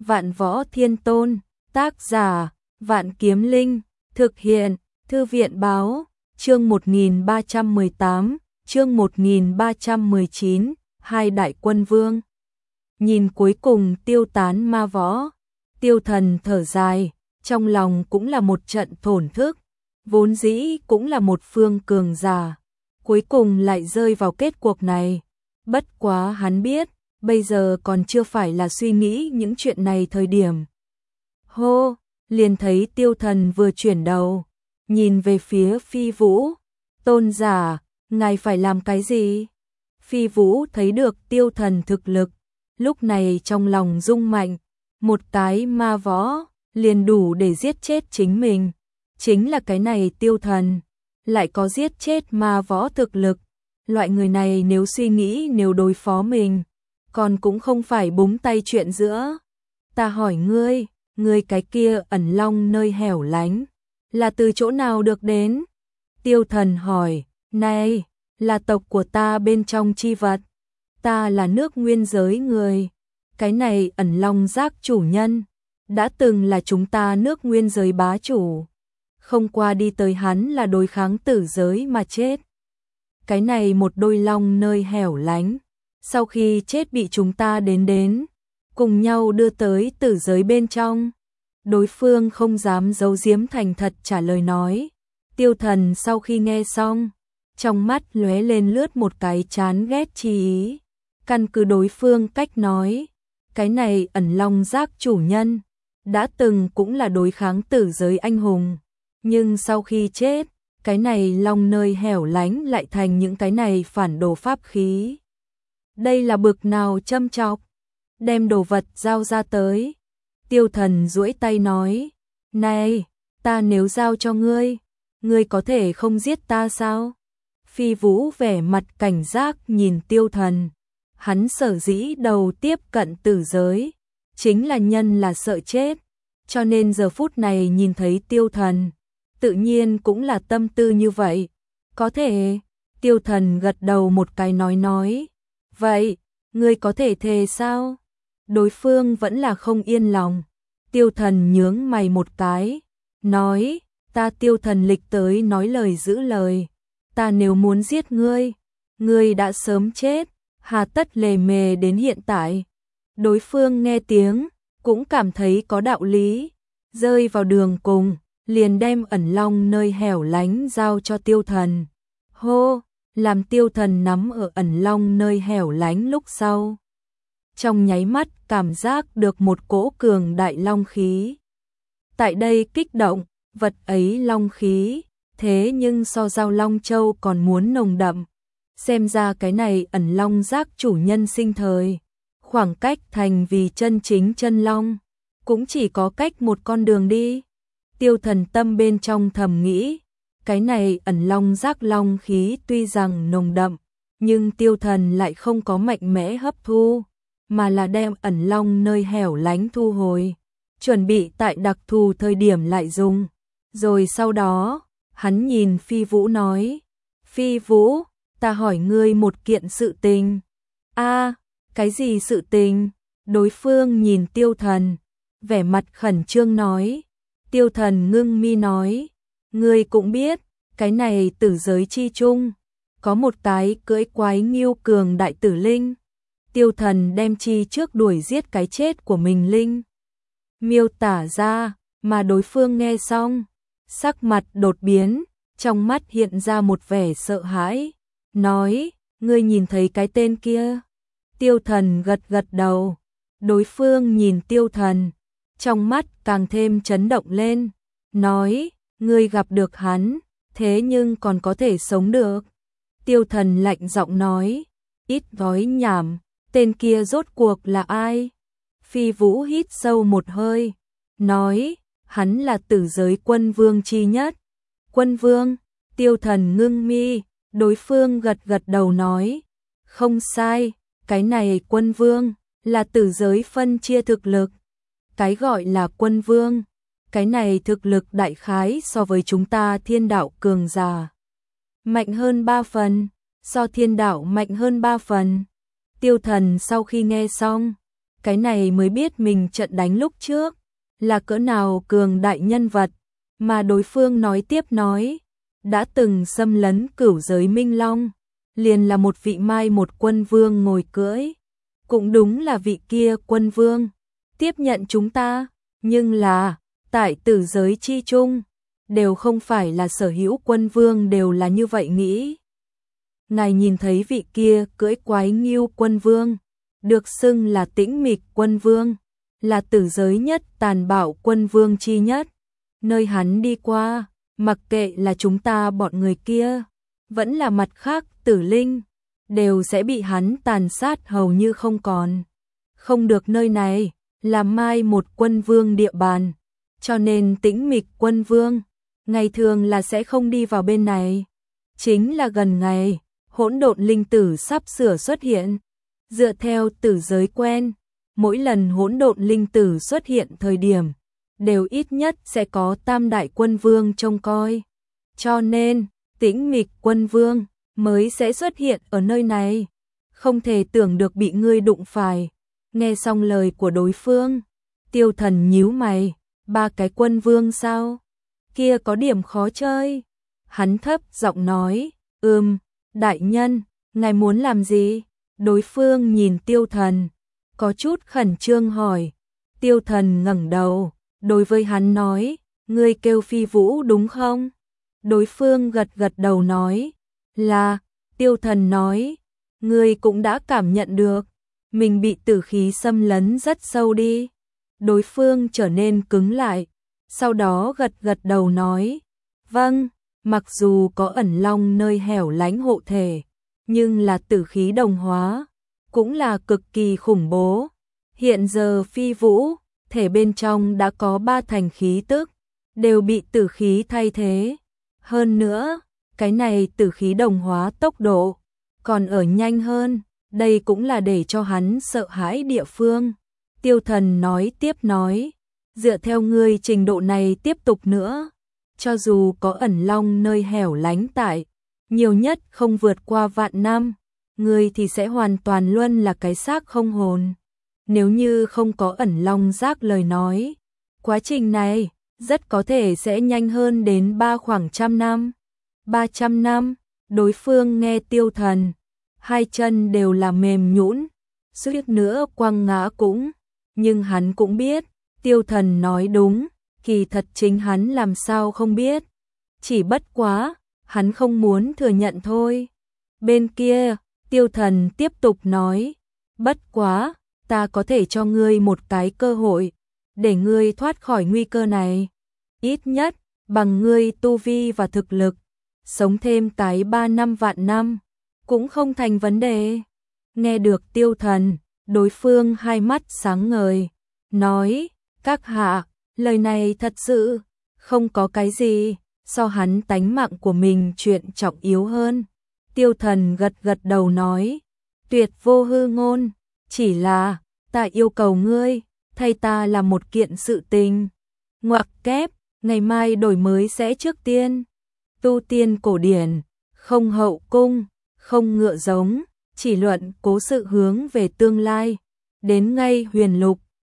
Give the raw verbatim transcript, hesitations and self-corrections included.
Vạn Võ Thiên Tôn, tác giả, Vạn Kiếm Linh, thực hiện, Thư viện báo, chương một nghìn ba trăm mười tám, chương một nghìn ba trăm mười chín, hai đại quân vương. Nhìn cuối cùng tiêu tán ma võ, Tiêu Thần thở dài, trong lòng cũng là một trận thổn thức, vốn dĩ cũng là một phương cường giả, cuối cùng lại rơi vào kết cuộc này. Bất quá hắn biết, bây giờ còn chưa phải là suy nghĩ những chuyện này thời điểm. Hô, liền thấy Tiêu Thần vừa chuyển đầu, nhìn về phía Phi Vũ, tôn giả, ngài phải làm cái gì? Phi Vũ thấy được Tiêu Thần thực lực, lúc này trong lòng rung mạnh, một cái ma võ, liền đủ để giết chết chính mình. Chính là cái này Tiêu Thần, lại có giết chết ma võ thực lực. Loại người này nếu suy nghĩ nếu đối phó mình, còn cũng không phải búng tay chuyện giữa. Ta hỏi ngươi, ngươi cái kia ẩn long nơi hẻo lánh, là từ chỗ nào được đến? Tiêu Thần hỏi, này, là tộc của ta bên trong chi vật. Ta là nước nguyên giới người. Cái này ẩn long giác chủ nhân, đã từng là chúng ta nước nguyên giới bá chủ. Không qua đi tới hắn là đối kháng tử giới mà chết. Cái này một đôi long nơi hẻo lánh, sau khi chết bị chúng ta đến đến, cùng nhau đưa tới tử giới bên trong. Đối phương không dám giấu giếm thành thật trả lời nói. Tiêu Thần sau khi nghe xong, trong mắt lóe lên lướt một cái chán ghét chi ý. Căn cứ đối phương cách nói, cái này ẩn long giác chủ nhân, đã từng cũng là đối kháng tử giới anh hùng. Nhưng sau khi chết, cái này long nơi hẻo lánh lại thành những cái này phản đồ pháp khí. Đây là bực nào châm chọc, đem đồ vật giao ra tới. Tiêu Thần duỗi tay nói, này, ta nếu giao cho ngươi, ngươi có thể không giết ta sao? Phi Vũ vẻ mặt cảnh giác nhìn Tiêu Thần, hắn sở dĩ đầu tiếp cận tử giới, chính là nhân là sợ chết, cho nên giờ phút này nhìn thấy Tiêu Thần, tự nhiên cũng là tâm tư như vậy. Có thể, Tiêu Thần gật đầu một cái nói nói, vậy, ngươi có thể thề sao? Đối phương vẫn là không yên lòng. Tiêu Thần nhướng mày một cái, nói, ta Tiêu Thần lịch tới nói lời giữ lời, ta nếu muốn giết ngươi, ngươi đã sớm chết, hà tất lề mề đến hiện tại. Đối phương nghe tiếng, cũng cảm thấy có đạo lý, rơi vào đường cùng, liền đem ẩn long nơi hẻo lánh giao cho Tiêu Thần. Hô, làm Tiêu Thần nắm ở ẩn long nơi hẻo lánh lúc sau, trong nháy mắt cảm giác được một cỗ cường đại long khí. Tại đây kích động, vật ấy long khí, thế nhưng so giao long châu còn muốn nồng đậm. Xem ra cái này ẩn long giác chủ nhân sinh thời, khoảng cách thành vì chân chính chân long, cũng chỉ có cách một con đường đi. Tiêu Thần tâm bên trong thầm nghĩ, cái này ẩn long giác long khí tuy rằng nồng đậm, nhưng Tiêu Thần lại không có mạnh mẽ hấp thu, mà là đem ẩn long nơi hẻo lánh thu hồi, chuẩn bị tại đặc thù thời điểm lại dùng. Rồi sau đó, hắn nhìn Phi Vũ nói, Phi Vũ, ta hỏi ngươi một kiện sự tình. A, cái gì sự tình? Đối phương nhìn Tiêu Thần, vẻ mặt khẩn trương nói. Tiêu Thần ngưng mi nói, ngươi cũng biết, cái này tử giới chi chung, có một cái cưỡi quái nghiêu cường đại tử linh. Tiêu Thần đem chi trước đuổi giết cái chết của mình linh miêu tả ra, mà đối phương nghe xong, sắc mặt đột biến, trong mắt hiện ra một vẻ sợ hãi, nói, ngươi nhìn thấy cái tên kia? Tiêu Thần gật gật đầu, đối phương nhìn Tiêu Thần, trong mắt càng thêm chấn động lên, nói, ngươi gặp được hắn, thế nhưng còn có thể sống được. Tiêu Thần lạnh giọng nói, ít nói nhảm, tên kia rốt cuộc là ai? Phi Vũ hít sâu một hơi, nói, hắn là tử giới quân vương chi nhất. Quân vương? Tiêu Thần ngưng mi, đối phương gật gật đầu nói, không sai, cái này quân vương, là tử giới phân chia thực lực. Cái gọi là quân vương, cái này thực lực đại khái so với chúng ta thiên đạo cường giả mạnh hơn ba phần, so thiên đạo mạnh hơn ba phần. Tiêu Thần sau khi nghe xong, cái này mới biết mình trận đánh lúc trước là cỡ nào cường đại nhân vật, mà đối phương nói tiếp nói, đã từng xâm lấn cửu giới Minh Long, liền là một vị mai một quân vương ngồi cưỡi, cũng đúng là vị kia quân vương tiếp nhận chúng ta, nhưng là tại tử giới chi chung, đều không phải là sở hữu quân vương đều là như vậy nghĩ. Ngài nhìn thấy vị kia cưỡi quái nghiêu quân vương, được xưng là Tĩnh Mịch quân vương, là tử giới nhất tàn bạo quân vương chi nhất. Nơi hắn đi qua, mặc kệ là chúng ta bọn người kia, vẫn là mặt khác tử linh, đều sẽ bị hắn tàn sát hầu như không còn. Không được, nơi này là mai một quân vương địa bàn, cho nên Tĩnh Mịch quân vương ngày thường là sẽ không đi vào bên này. Chính là gần ngày, hỗn độn linh tử sắp sửa xuất hiện. Dựa theo tử giới quen, mỗi lần hỗn độn linh tử xuất hiện thời điểm, đều ít nhất sẽ có tam đại quân vương trông coi. Cho nên, Tĩnh Mịch quân vương mới sẽ xuất hiện ở nơi này. Không thể tưởng được bị ngươi đụng phải. Nghe xong lời của đối phương, Tiêu Thần nhíu mày, ba cái quân vương sao? Kia có điểm khó chơi. Hắn thấp giọng nói, ừm, đại nhân, ngài muốn làm gì? Đối phương nhìn Tiêu Thần, có chút khẩn trương hỏi. Tiêu Thần ngẩng đầu, đối với hắn nói, ngươi kêu Phi Vũ đúng không? Đối phương gật gật đầu nói, là. Tiêu Thần nói, ngươi cũng đã cảm nhận được, mình bị tử khí xâm lấn rất sâu đi. Đối phương trở nên cứng lại, sau đó gật gật đầu nói, vâng, mặc dù có ẩn long nơi hẻo lánh hộ thể, nhưng là tử khí đồng hóa, cũng là cực kỳ khủng bố. Hiện giờ Phi Vũ, thể bên trong đã có ba thành khí tức, đều bị tử khí thay thế. Hơn nữa, cái này tử khí đồng hóa tốc độ còn ở nhanh hơn, đây cũng là để cho hắn sợ hãi địa phương. Tiêu Thần nói tiếp nói, dựa theo ngươi trình độ này tiếp tục nữa, cho dù có ẩn long nơi hẻo lánh tại, nhiều nhất không vượt qua vạn năm, ngươi thì sẽ hoàn toàn luôn là cái xác không hồn. Nếu như không có ẩn long giác lời nói, quá trình này rất có thể sẽ nhanh hơn đến ba khoảng trăm năm. ba trăm năm, đối phương nghe Tiêu Thần, hai chân đều là mềm nhũn, suýt nữa quăng ngã cũng, nhưng hắn cũng biết, Tiêu Thần nói đúng, kỳ thật chính hắn làm sao không biết, chỉ bất quá, hắn không muốn thừa nhận thôi. Bên kia, Tiêu Thần tiếp tục nói, bất quá, ta có thể cho ngươi một cái cơ hội, để ngươi thoát khỏi nguy cơ này. Ít nhất, bằng ngươi tu vi và thực lực, sống thêm cái ba năm vạn năm, cũng không thành vấn đề. Nghe được Tiêu Thần, đối phương hai mắt sáng ngời, nói, các hạ, lời này thật sự không có cái gì so hắn tánh mạng của mình chuyện trọng yếu hơn. Tiêu Thần gật gật đầu nói, tuyệt vô hư ngôn, chỉ là ta yêu cầu ngươi thay ta làm một kiện sự tình. Ngoặc kép, ngày mai đổi mới sẽ trước tiên. Tu tiên cổ điển, không hậu cung, không ngựa giống, chỉ luận cố sự hướng về tương lai. Đến ngay huyền lục.